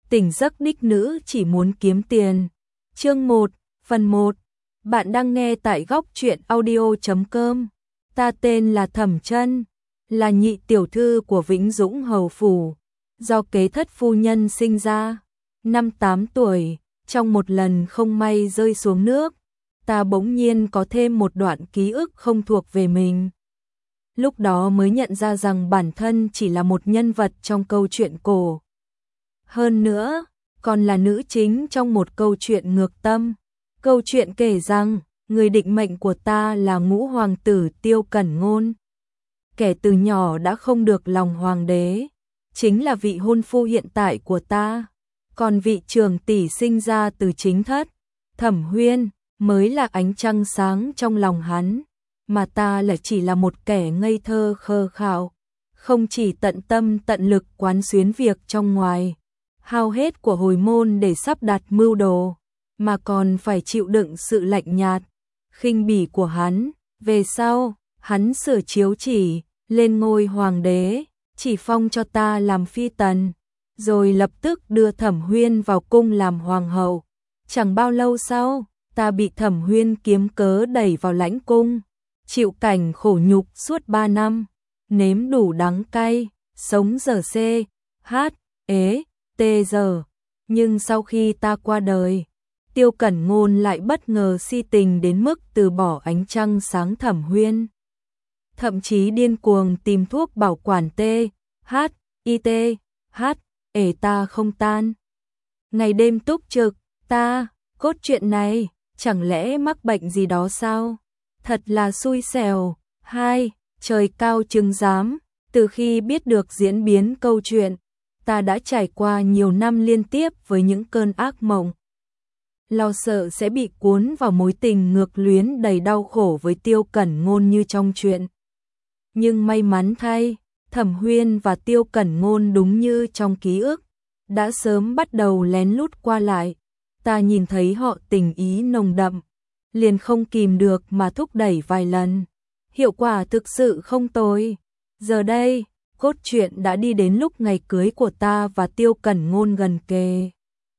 Tỉnh giấc đích nữ chỉ muốn kiếm tiền. Chương 1, phần 1. Bạn đang nghe tại góc truyện audio.com. Ta tên là Thẩm Trân, là nhị tiểu thư của Vĩnh Dũng Hầu Phủ, do kế thất phu nhân sinh ra. Năm 8 tuổi, trong một lần không may rơi xuống nước, ta bỗng nhiên có thêm một đoạn ký ức không thuộc về mình. Lúc đó mới nhận ra rằng bản thân chỉ là một nhân vật trong câu chuyện cổ. Hơn nữa, còn là nữ chính trong một câu chuyện ngược tâm. Câu chuyện kể rằng, người định mệnh của ta là ngũ hoàng tử Tiêu Cẩn Ngôn. Kẻ từ nhỏ đã không được lòng hoàng đế, chính là vị hôn phu hiện tại của ta. Còn vị trưởng tỷ sinh ra từ chính thất, Thẩm Huyên, mới là ánh trăng sáng trong lòng hắn. Mà ta là chỉ là một kẻ ngây thơ khờ khạo, không chỉ tận tâm tận lực quán xuyến việc trong ngoài, hao hết của hồi môn để sắp đặt mưu đồ, mà còn phải chịu đựng sự lạnh nhạt, khinh bỉ của hắn. Về sau, hắn sửa chiếu chỉ, lên ngôi hoàng đế, chỉ phong cho ta làm phi tần, rồi lập tức đưa Thẩm Huyên vào cung làm hoàng hậu. Chẳng bao lâu sau, ta bị Thẩm Huyên kiếm cớ đẩy vào lãnh cung, chịu cảnh khổ nhục suốt 3 năm, nếm đủ đắng cay, sống giờ C, H, ế, T giờ. Nhưng sau khi ta qua đời, Tiêu Cẩn Ngôn lại bất ngờ si tình đến mức từ bỏ ánh trăng sáng Thẩm Huyên. Thậm chí điên cuồng tìm thuốc bảo quản T, H, I T, H, ể ta không tan. Ngày đêm túc trực, ta, cốt truyện này, chẳng lẽ mắc bệnh gì đó sao? Thật là xui xẻo. 2. Trời cao chứng giám, từ khi biết được diễn biến câu chuyện, ta đã trải qua nhiều năm liên tiếp với những cơn ác mộng. Lo sợ sẽ bị cuốn vào mối tình ngược luyến đầy đau khổ với Tiêu Cẩn Ngôn như trong chuyện. Nhưng may mắn thay, Thẩm Huyên và Tiêu Cẩn Ngôn đúng như trong ký ức, đã sớm bắt đầu lén lút qua lại. Ta nhìn thấy họ tình ý nồng đậm, liền không kìm được mà thúc đẩy vài lần. Hiệu quả thực sự không tồi. Giờ đây, cốt truyện đã đi đến lúc ngày cưới của ta và Tiêu Cẩn Ngôn gần kề.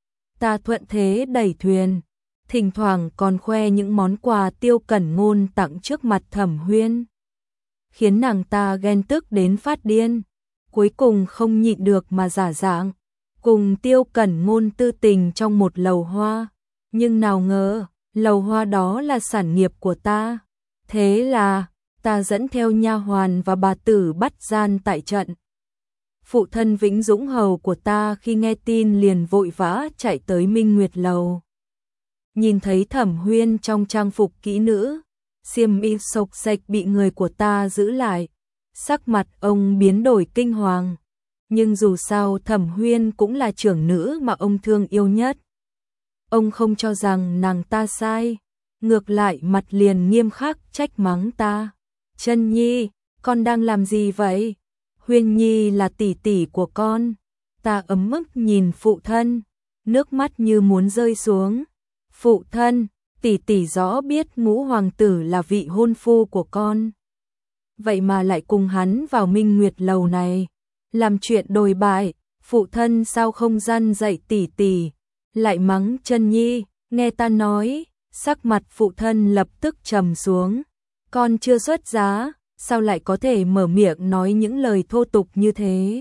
Ta thuận thế đẩy thuyền, thỉnh thoảng còn khoe những món quà Tiêu Cẩn Ngôn tặng trước mặt Thẩm Huyên, khiến nàng ta ghen tức đến phát điên. Cuối cùng không nhịn được mà giả dạng, cùng Tiêu Cẩn Ngôn tư tình trong một lầu hoa. Nhưng nào ngờ, lầu hoa đó là sản nghiệp của ta. Thế là, ta dẫn theo nha hoàn và bà tử bắt gian tại trận. Phụ thân Vĩnh Dũng Hầu của ta khi nghe tin liền vội vã chạy tới Minh Nguyệt Lầu. Nhìn thấy Thẩm Huyên trong trang phục kỹ nữ, xiêm y xộc xệch bị người của ta giữ lại, sắc mặt ông biến đổi kinh hoàng. Nhưng dù sao Thẩm Huyên cũng là trưởng nữ mà ông thương yêu nhất. Ông không cho rằng nàng ta sai, ngược lại mặt liền nghiêm khắc trách mắng ta. Trân Nhi, con đang làm gì vậy? Huyên Nhi là tỷ tỷ của con. Ta ấm ức nhìn phụ thân, nước mắt như muốn rơi xuống. Phụ thân, tỷ tỷ rõ biết ngũ hoàng tử là vị hôn phu của con. Vậy mà lại cùng hắn vào Minh Nguyệt Lầu này, làm chuyện đồi bại. Phụ thân sao không răn dạy tỷ tỷ, lại mắng Trân Nhi. Nghe ta nói, sắc mặt phụ thân lập tức trầm xuống. Con chưa xuất giá, sao lại có thể mở miệng nói những lời thô tục như thế?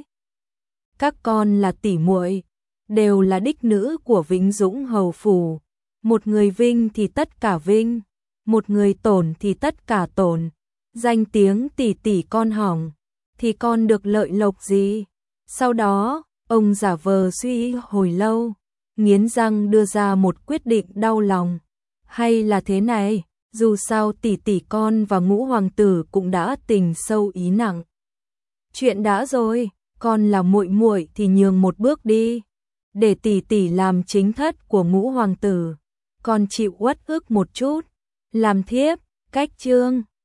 Các con là tỷ muội, đều là đích nữ của Vĩnh Dũng Hầu Phủ. Một người vinh thì tất cả vinh, một người tổn thì tất cả tổn. Danh tiếng tỷ tỷ con hỏng, thì con được lợi lộc gì? Sau đó, ông giả vờ suy hồi lâu, nghiến răng đưa ra một quyết định đau lòng. Hay là thế này, dù sao tỷ tỷ con và ngũ hoàng tử cũng đã tình sâu ý nặng. Chuyện đã rồi, con là muội muội thì nhường một bước đi, để tỷ tỷ làm chính thất của ngũ hoàng tử. Con chịu uất ức một chút, làm thiếp, cách chương.